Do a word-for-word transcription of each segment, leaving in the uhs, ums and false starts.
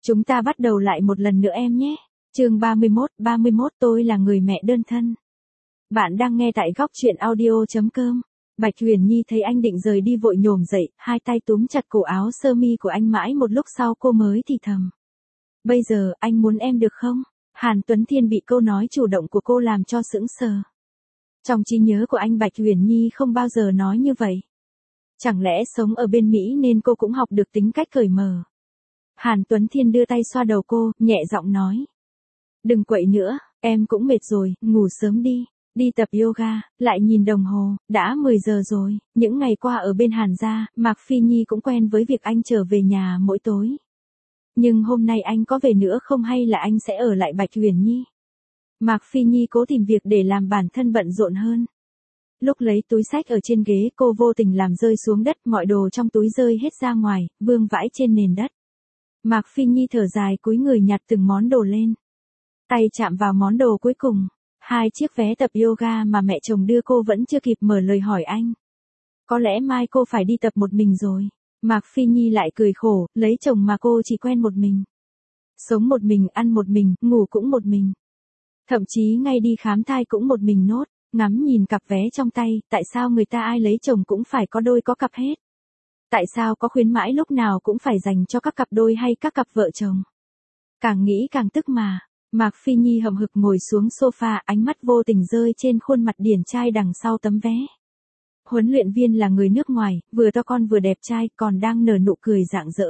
Chúng ta bắt đầu lại một lần nữa em nhé. Chương ba mươi mốt, ba mươi mốt tôi là người mẹ đơn thân. Bạn đang nghe tại góc truyện audio chấm com. Bạch Huyền Nhi thấy anh định rời đi vội nhổm dậy, hai tay túm chặt cổ áo sơ mi của anh mãi một lúc sau cô mới thì thầm. Bây giờ, anh muốn em được không? Hàn Tuấn Thiên bị câu nói chủ động của cô làm cho sững sờ. Trong trí nhớ của anh Bạch Huyền Nhi không bao giờ nói như vậy. Chẳng lẽ sống ở bên Mỹ nên cô cũng học được tính cách cởi mở. Hàn Tuấn Thiên đưa tay xoa đầu cô, nhẹ giọng nói. Đừng quậy nữa, em cũng mệt rồi, ngủ sớm đi. Đi tập yoga, lại nhìn đồng hồ, đã mười giờ rồi. Những ngày qua ở bên Hàn gia, Mạc Phi Nhi cũng quen với việc anh trở về nhà mỗi tối. Nhưng hôm nay anh có về nữa không hay là anh sẽ ở lại Bạch Huyền Nhi? Mạc Phi Nhi cố tìm việc để làm bản thân bận rộn hơn. Lúc lấy túi xách ở trên ghế cô vô tình làm rơi xuống đất, mọi đồ trong túi rơi hết ra ngoài, vương vãi trên nền đất. Mạc Phi Nhi thở dài cúi người nhặt từng món đồ lên. Tay chạm vào món đồ cuối cùng. Hai chiếc vé tập yoga mà mẹ chồng đưa cô vẫn chưa kịp mở lời hỏi anh. Có lẽ mai cô phải đi tập một mình rồi. Mạc Phi Nhi lại cười khổ, lấy chồng mà cô chỉ quen một mình. Sống một mình, ăn một mình, ngủ cũng một mình. Thậm chí ngay đi khám thai cũng một mình nốt. Ngắm nhìn cặp vé trong tay, tại sao người ta ai lấy chồng cũng phải có đôi có cặp hết? Tại sao có khuyến mãi lúc nào cũng phải dành cho các cặp đôi hay các cặp vợ chồng? Càng nghĩ càng tức mà. Mạc Phi Nhi hậm hực ngồi xuống sofa, ánh mắt vô tình rơi trên khuôn mặt điển trai đằng sau tấm vé. Huấn luyện viên là người nước ngoài, vừa to con vừa đẹp trai, còn đang nở nụ cười rạng rỡ.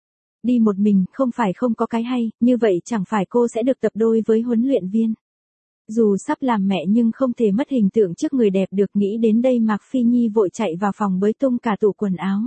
Đi một mình, không phải không có cái hay, như vậy chẳng phải cô sẽ được tập đôi với huấn luyện viên. Dù sắp làm mẹ nhưng không thể mất hình tượng trước người đẹp được, nghĩ đến đây Mạc Phi Nhi vội chạy vào phòng bới tung cả tủ quần áo.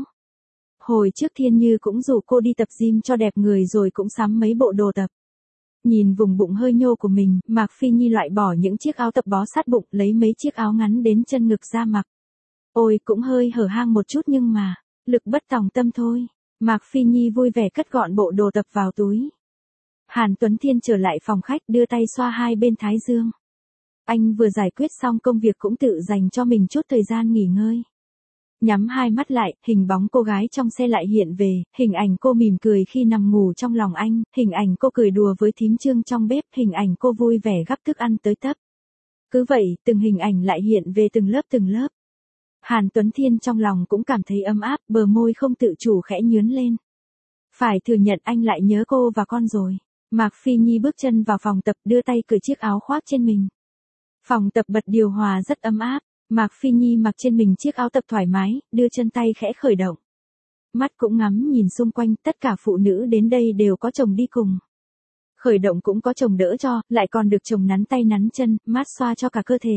Hồi trước Thiên Như cũng rủ cô đi tập gym cho đẹp người rồi cũng sắm mấy bộ đồ tập. Nhìn vùng bụng hơi nhô của mình, Mạc Phi Nhi loại bỏ những chiếc áo tập bó sát bụng, lấy mấy chiếc áo ngắn đến chân ngực ra mặc. Ôi cũng hơi hở hang một chút nhưng mà, lực bất tòng tâm thôi. Mạc Phi Nhi vui vẻ cất gọn bộ đồ tập vào túi. Hàn Tuấn Thiên trở lại phòng khách đưa tay xoa hai bên thái dương. Anh vừa giải quyết xong công việc cũng tự dành cho mình chút thời gian nghỉ ngơi. Nhắm hai mắt lại, hình bóng cô gái trong xe lại hiện về, hình ảnh cô mỉm cười khi nằm ngủ trong lòng anh, hình ảnh cô cười đùa với thím Trương trong bếp, hình ảnh cô vui vẻ gắp thức ăn tới tấp. Cứ vậy, từng hình ảnh lại hiện về từng lớp từng lớp. Hàn Tuấn Thiên trong lòng cũng cảm thấy ấm áp, bờ môi không tự chủ khẽ nhướn lên. Phải thừa nhận anh lại nhớ cô và con rồi. Mạc Phi Nhi bước chân vào phòng tập, đưa tay cởi chiếc áo khoác trên mình. Phòng tập bật điều hòa rất ấm áp. Mạc Phi Nhi mặc trên mình chiếc áo tập thoải mái, đưa chân tay khẽ khởi động. Mắt cũng ngắm nhìn xung quanh, tất cả phụ nữ đến đây đều có chồng đi cùng. Khởi động cũng có chồng đỡ cho, lại còn được chồng nắn tay nắn chân, mát xoa cho cả cơ thể.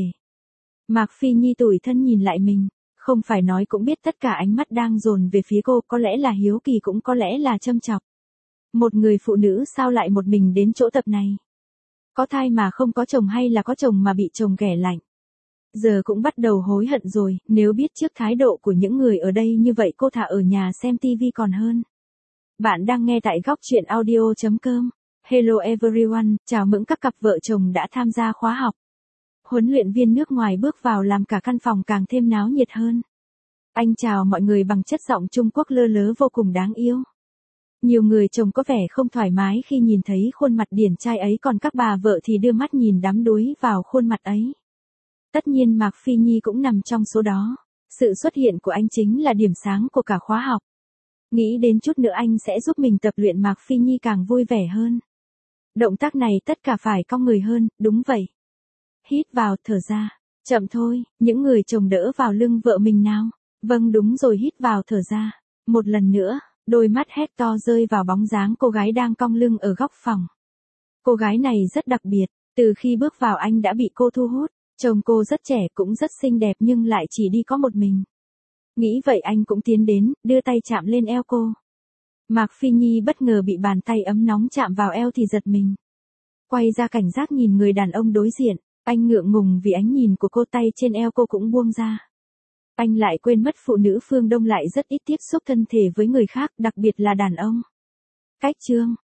Mạc Phi Nhi tủi thân nhìn lại mình, không phải nói cũng biết tất cả ánh mắt đang dồn về phía cô, có lẽ là hiếu kỳ cũng có lẽ là châm chọc. Một người phụ nữ sao lại một mình đến chỗ tập này? Có thai mà không có chồng hay là có chồng mà bị chồng ghẻ lạnh? Giờ cũng bắt đầu hối hận rồi, nếu biết trước thái độ của những người ở đây như vậy cô thà ở nhà xem tivi còn hơn. Bạn đang nghe tại góc truyện audio chấm com. Hello everyone, chào mừng các cặp vợ chồng đã tham gia khóa học. Huấn luyện viên nước ngoài bước vào làm cả căn phòng càng thêm náo nhiệt hơn. Anh chào mọi người bằng chất giọng Trung Quốc lơ lớ vô cùng đáng yêu. Nhiều người chồng có vẻ không thoải mái khi nhìn thấy khuôn mặt điển trai ấy, còn các bà vợ thì đưa mắt nhìn đắm đuối vào khuôn mặt ấy. Tất nhiên Mạc Phi Nhi cũng nằm trong số đó. Sự xuất hiện của anh chính là điểm sáng của cả khóa học. Nghĩ đến chút nữa anh sẽ giúp mình tập luyện, Mạc Phi Nhi càng vui vẻ hơn. Động tác này tất cả phải cong người hơn, đúng vậy. Hít vào, thở ra. Chậm thôi, những người chồng đỡ vào lưng vợ mình nào. Vâng đúng rồi, hít vào thở ra. Một lần nữa, đôi mắt Hector rơi vào bóng dáng cô gái đang cong lưng ở góc phòng. Cô gái này rất đặc biệt, từ khi bước vào anh đã bị cô thu hút. Chồng cô rất trẻ cũng rất xinh đẹp nhưng lại chỉ đi có một mình. Nghĩ vậy anh cũng tiến đến, đưa tay chạm lên eo cô. Mạc Phi Nhi bất ngờ bị bàn tay ấm nóng chạm vào eo thì giật mình. Quay ra cảnh giác nhìn người đàn ông đối diện, anh ngượng ngùng vì ánh nhìn của cô, tay trên eo cô cũng buông ra. Anh lại quên mất phụ nữ phương Đông lại rất ít tiếp xúc thân thể với người khác, đặc biệt là đàn ông. Cách chương,